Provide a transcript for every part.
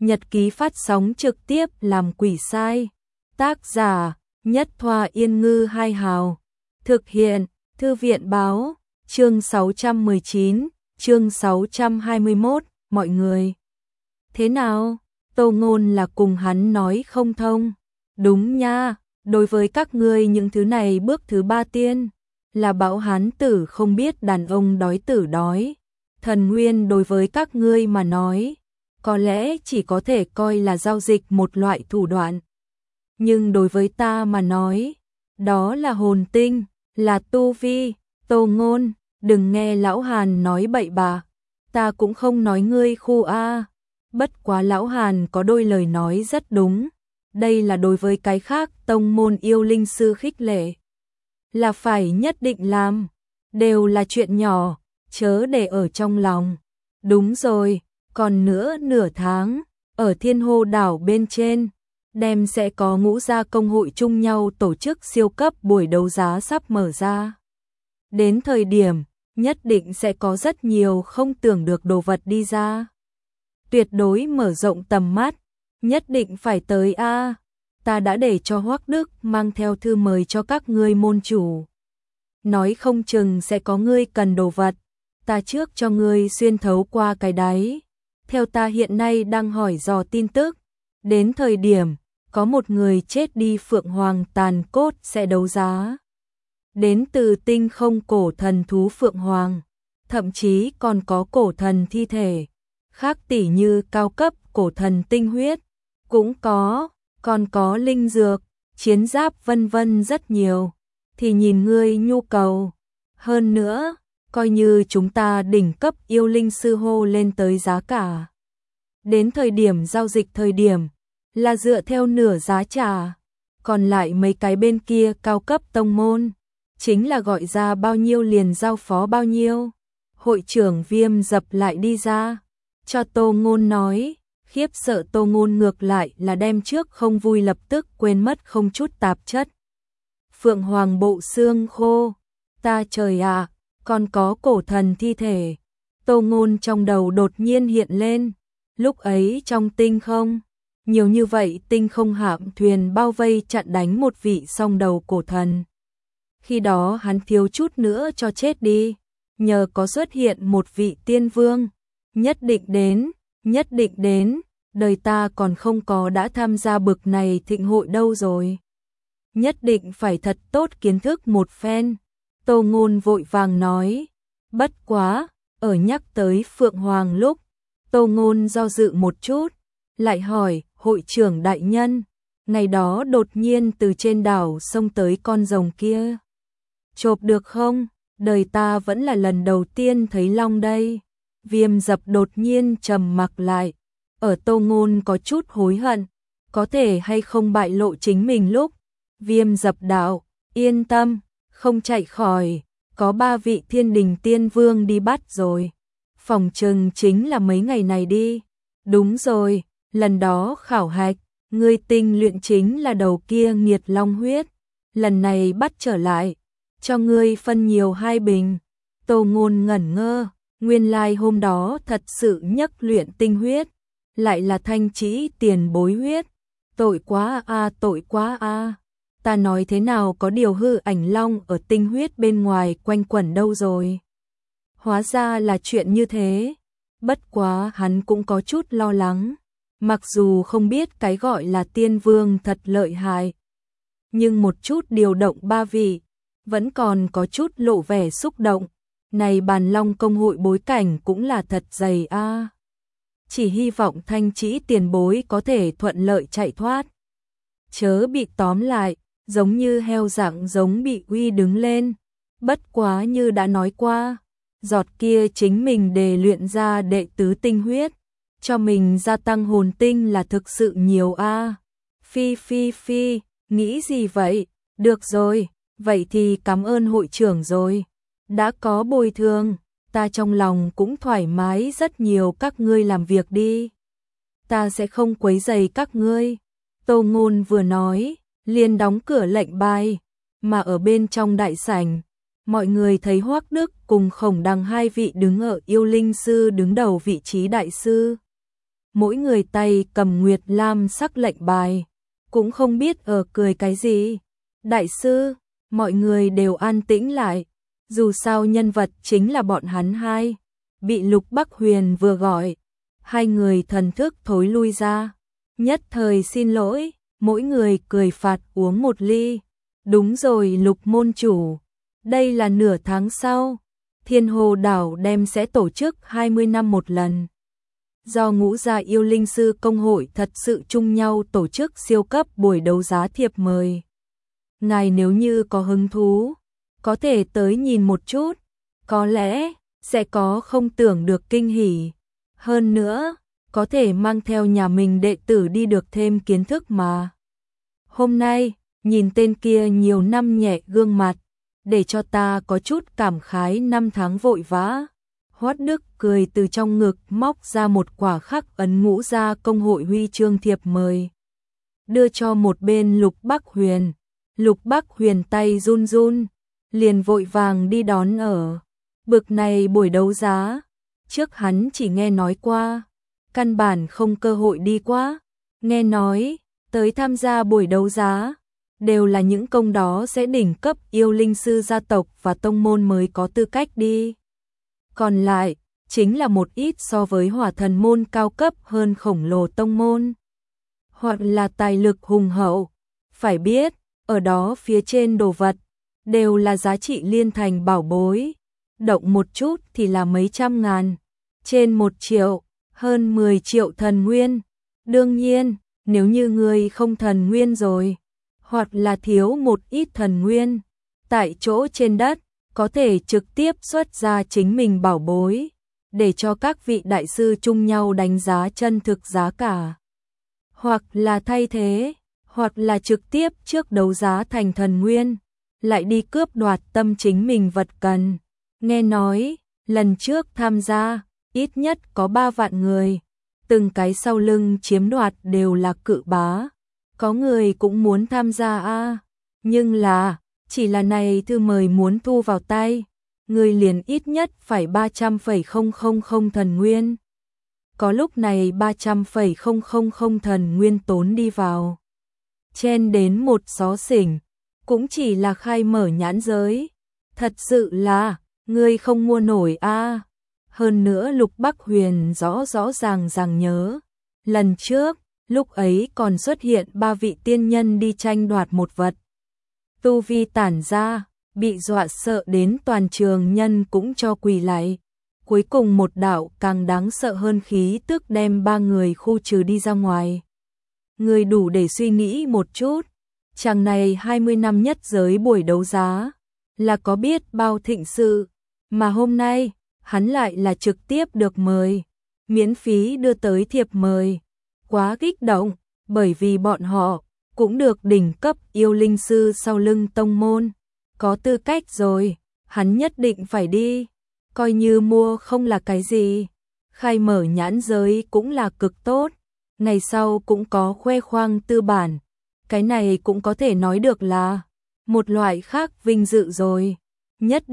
nhật ký phát sóng trực tiếp làm quỷ sai. Tác giả, Nhất Thoa Yên Ngư Hai Hào. Thực hiện, Thư viện Báo. Chương 619, chương 621, mọi người. Thế nào? Tô Ngôn là cùng hắn nói không thông. Đúng nha, đối với các ngươi những thứ này bước thứ ba tiên. Là bảo hán tử không biết đàn ông đói tử đói. Thần nguyên đối với các ngươi mà nói, có lẽ chỉ có thể coi là giao dịch một loại thủ đoạn. Nhưng đối với ta mà nói, đó là hồn tinh, là tu vi. Tô Ngôn, đừng nghe lão Hàn nói bậy bạ, ta cũng không nói ngươi khu a. Bất quá lão Hàn có đôi lời nói rất đúng, đây là đối với cái khác tông môn yêu linh sư khích lệ. Là phải nhất định làm, đều là chuyện nhỏ, chớ để ở trong lòng. Đúng rồi, còn nữa nửa tháng, ở Thiên Hồ đảo bên trên, đem sẽ có ngũ gia công hội chung nhau tổ chức siêu cấp buổi đấu giá sắp mở ra. Đến thời điểm, nhất định sẽ có rất nhiều không tưởng được đồ vật đi ra. Tuyệt đối mở rộng tầm mắt, nhất định phải tới a. Ta đã để cho Hoắc Đức mang theo thư mời cho các ngươi môn chủ. Nói không chừng sẽ có ngươi cần đồ vật, ta trước cho ngươi xuyên thấu qua cái đáy. Theo ta hiện nay đang hỏi dò tin tức, đến thời điểm có một người chết đi phượng hoàng tàn cốt sẽ đấu giá. Đến từ tinh không cổ thần thú phượng hoàng, thậm chí còn có cổ thần thi thể, khác tỷ như cao cấp cổ thần tinh huyết, cũng có, còn có linh dược, chiến giáp vân vân rất nhiều, thì nhìn ngươi nhu cầu. Hơn nữa, coi như chúng ta đỉnh cấp yêu linh sư hô lên tới giá cả. Đến thời điểm giao dịch thời điểm, là dựa theo nửa giá trả, còn lại mấy cái bên kia cao cấp tông môn, chính là gọi ra bao nhiêu liền giao phó bao nhiêu. Hội trưởng Viêm dập lại đi ra, cho Tô Ngôn nói, khiếp sợ Tô Ngôn ngược lại là đem trước không vui lập tức quên mất không chút tạp chất. Phượng hoàng bộ xương khô, ta trời ạ, còn có cổ thần thi thể. Tô Ngôn trong đầu đột nhiên hiện lên, lúc ấy trong tinh không, nhiều như vậy tinh không hạm thuyền bao vây chặn đánh một vị song đầu cổ thần. Khi đó hắn thiếu chút nữa cho chết đi, nhờ có xuất hiện một vị tiên vương, nhất định đến, đời ta còn không có đã tham gia bực này thịnh hội đâu rồi. Nhất định phải thật tốt kiến thức một phen. Tô Ngôn vội vàng nói, bất quá, ở nhắc tới Phượng Hoàng lúc, Tô Ngôn do dự một chút, lại hỏi, hội trưởng đại nhân, ngày đó đột nhiên từ trên đảo xông tới con rồng kia. Chộp được không? Đời ta vẫn là lần đầu tiên thấy long đây. Viêm dập đột nhiên trầm mặc lại, ở Tô Ngôn có chút hối hận, có thể hay không bại lộ chính mình lúc. Viêm dập đạo, yên tâm, không chạy khỏi, có 3 vị thiên đình tiên vương đi bắt rồi. Phòng trừng chính là mấy ngày này đi. Đúng rồi, lần đó khảo hạch, ngươi tinh luyện chính là đầu kia nghiệt long huyết. Lần này bắt trở lại, cho ngươi phân nhiều 2 bình. Tô Ngôn ngẩn ngơ, nguyên lai hôm đó thật sự nhắc luyện tinh huyết, lại là Thanh Trĩ tiền bối huyết. Tội quá a, tội quá a. Ta nói thế nào có điều hư ảnh long ở tinh huyết bên ngoài quanh quẩn đâu rồi. Hóa ra là chuyện như thế. Bất quá hắn cũng có chút lo lắng. Mặc dù không biết cái gọi là tiên vương thật lợi hại, nhưng một chút điều động 3 vị, vẫn còn có chút lộ vẻ xúc động. Này Bàn Long công hội bối cảnh cũng là thật dày a. Chỉ hy vọng Thanh Trĩ tiền bối có thể thuận lợi chạy thoát, chớ bị tóm lại, giống như heo dạng giống bị uy đứng lên. Bất quá như đã nói qua, giọt kia chính mình đề luyện ra đệ tứ tinh huyết, cho mình gia tăng hồn tinh là thực sự nhiều a. Phi, nghĩ gì vậy? Được rồi, vậy thì cảm ơn hội trưởng rồi. Đã có bồi thường, ta trong lòng cũng thoải mái rất nhiều, các ngươi làm việc đi. Ta sẽ không quấy rầy các ngươi. Tô Ngôn vừa nói, liền đóng cửa lệnh bài, mà ở bên trong đại sảnh, mọi người thấy Hoắc Đức cùng Khổng Đằng 2 vị đứng ở yêu linh sư đứng đầu vị trí đại sư. mỗi người tay cầm nguyệt lam sắc lệnh bài, cũng không biết ở cười cái gì. Đại sư, mọi người đều an tĩnh lại, dù sao nhân vật chính là bọn hắn hai. Bị Lục Bắc Huyền vừa gọi, hai người thần thức thối lui ra, nhất thời xin lỗi, mỗi người cười phạt uống một ly. Đúng rồi Lục môn chủ, đây là nửa tháng sau, Thiên Hồ đảo đem sẽ tổ chức 20 năm một lần. Do Ngũ Gia Yêu Linh Sư Công hội thật sự chung nhau tổ chức siêu cấp buổi đấu giá thiệp mời. Ngài nếu như có hứng thú, có thể tới nhìn một chút, có lẽ sẽ có không tưởng được kinh hỉ. Hơn nữa, có thể mang theo nhà mình đệ tử đi được thêm kiến thức mà. Hôm nay, nhìn tên kia nhiều năm nhẹ gương mặt, để cho ta có chút cảm khái năm tháng vội vã. Hoát Đức cười từ trong ngực móc ra một quả khắc ấn Ngũ Gia Công hội huy chương thiệp mời, đưa cho một bên Lục Bắc Huyền. Lục Bắc Huyền tay run run, liền vội vàng đi đón ở. Bực này buổi đấu giá, trước hắn chỉ nghe nói qua, căn bản không cơ hội đi qua. Nghe nói, tới tham gia buổi đấu giá, đều là những công đó sẽ đỉnh cấp yêu linh sư gia tộc và tông môn mới có tư cách đi. Còn lại, chính là một ít so với Hỏa Thần môn cao cấp hơn khổng lồ tông môn, hoặc là tài lực hùng hậu. Phải biết, ở đó phía trên đồ vật, đều là giá trị liên thành bảo bối, động một chút thì là mấy trăm ngàn, trên 1 triệu, hơn 10 triệu thần nguyên. Đương nhiên, nếu như người không thần nguyên rồi, hoặc là thiếu một ít thần nguyên, tại chỗ trên đất, có thể trực tiếp xuất ra chính mình bảo bối, để cho các vị đại sư chung nhau đánh giá chân thực giá cả. Hoặc là thay thế, hoặc là trực tiếp trước đấu giá thành thần nguyên, lại đi cướp đoạt tâm chính mình vật cần. Nghe nói, lần trước tham gia, ít nhất có 3 vạn người, từng cái sau lưng chiếm đoạt đều là cự bá. Có người cũng muốn tham gia nhưng là, chỉ là này thư mời muốn thu vào tay, người liền ít nhất phải 300,000 thần nguyên. Có lúc này 300,000 thần nguyên tốn đi vào, chen đến một xó xỉnh, cũng chỉ là khai mở nhãn giới. Thật sự là, người không mua nổi Hơn nữa Lục Bắc Huyền rõ ràng nhớ, lần trước, lúc ấy còn xuất hiện 3 vị tiên nhân đi tranh đoạt một vật. Tu vi tản ra, bị dọa sợ đến toàn trường nhân cũng cho quỳ lại. Cuối cùng một đạo càng đáng sợ hơn khí tức đem 3 người khu trừ đi ra ngoài. Người đủ để suy nghĩ một chút, chàng này 20 năm nhất giới buổi đấu giá, là có biết bao thịnh sự, mà hôm nay, hắn lại là trực tiếp được mời, miễn phí đưa tới thiệp mời. Quá kích động, bởi vì bọn họ cũng được đỉnh cấp yêu linh sư sau lưng tông môn, có tư cách rồi, hắn nhất định phải đi, coi như mua không là cái gì, khai mở nhãn giới cũng là cực tốt, ngày sau cũng có khoe khoang tư bản, cái này cũng có thể nói được là một loại khác vinh dự rồi, nhất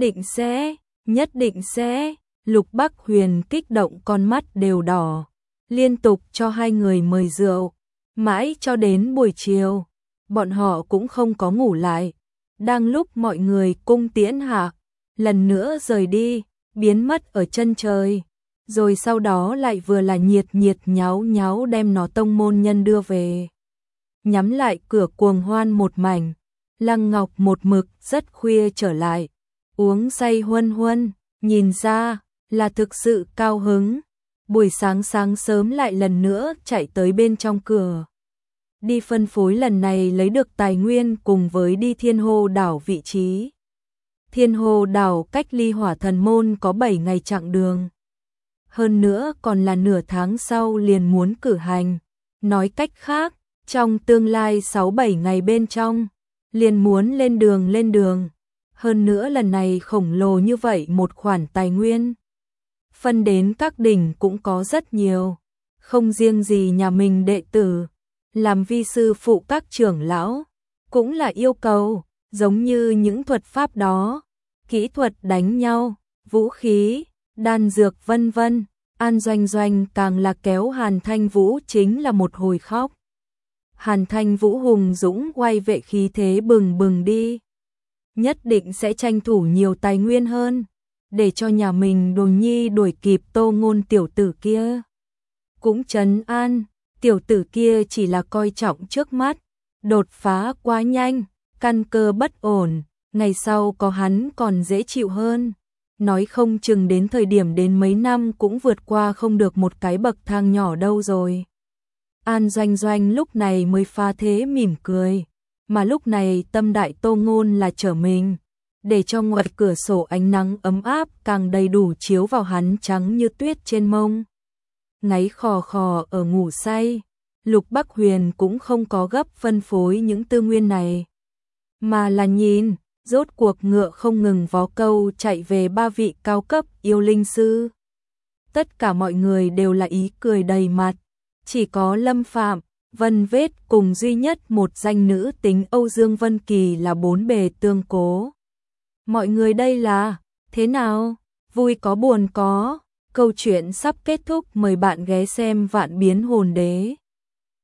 định sẽ, Lục Bắc Huyền kích động con mắt đều đỏ, liên tục cho hai người mời rượu, mãi cho đến buổi chiều, bọn họ cũng không có ngủ lại. Đang lúc mọi người cung tiễn hạ, lần nữa rời đi, biến mất ở chân trời, rồi sau đó lại vừa là nhiệt nháo đem nó tông môn nhân đưa về. Nhắm lại cửa cuồng hoan một mảnh, Lăng Ngọc một mực rất khuya trở lại, uống say huân, nhìn ra là thực sự cao hứng. Buổi sáng sớm lại lần nữa chạy tới bên trong cửa, đi phân phối lần này lấy được tài nguyên cùng với đi Thiên Hồ đảo vị trí. Thiên Hồ đảo cách ly Hỏa Thần môn có 7 ngày chặng đường. Hơn nữa còn là nửa tháng sau liền muốn cử hành. Nói cách khác, trong tương lai 6-7 ngày bên trong, liền muốn lên đường. Hơn nữa lần này khổng lồ như vậy một khoản tài nguyên, phân đến các đỉnh cũng có rất nhiều, không riêng gì nhà mình đệ tử, làm vi sư phụ các trưởng lão, cũng là yêu cầu, giống như những thuật pháp đó, kỹ thuật đánh nhau, vũ khí, đan dược vân vân, An Doanh Doanh càng là kéo Hàn Thanh Vũ chính là một hồi khóc. Hàn Thanh Vũ hùng dũng quay vệ khí thế bừng bừng đi. Nhất định sẽ tranh thủ nhiều tài nguyên hơn, để cho nhà mình Đồn Nhi đuổi kịp Tô Ngôn tiểu tử kia. Cũng trấn an, tiểu tử kia chỉ là coi trọng trước mắt, đột phá quá nhanh, căn cơ bất ổn, ngày sau có hắn còn dễ chịu hơn. Nói không chừng đến thời điểm đến mấy năm cũng vượt qua không được một cái bậc thang nhỏ đâu rồi. An Doanh Doanh lúc này mới pha thế mỉm cười, mà lúc này tâm đại Tô Ngôn là trở mình, để cho ngoài cửa sổ ánh nắng ấm áp càng đầy đủ chiếu vào hắn trắng như tuyết trên mông. Ngáy khò khò ở ngủ say, Lục Bắc Huyền cũng không có gấp phân phối những tư nguyên này, mà là nhìn, rốt cuộc ngựa không ngừng vó câu chạy về 3 vị cao cấp yêu linh sư. Tất cả mọi người đều là ý cười đầy mặt, chỉ có Lâm Phạm, Vân Vết cùng duy nhất một danh nữ tính Âu Dương Vân Kỳ là bốn bề tương cố. Mọi người đây là, thế nào? Vui có buồn có, câu chuyện sắp kết thúc, mời bạn ghé xem Vạn Biến Hồn Đế.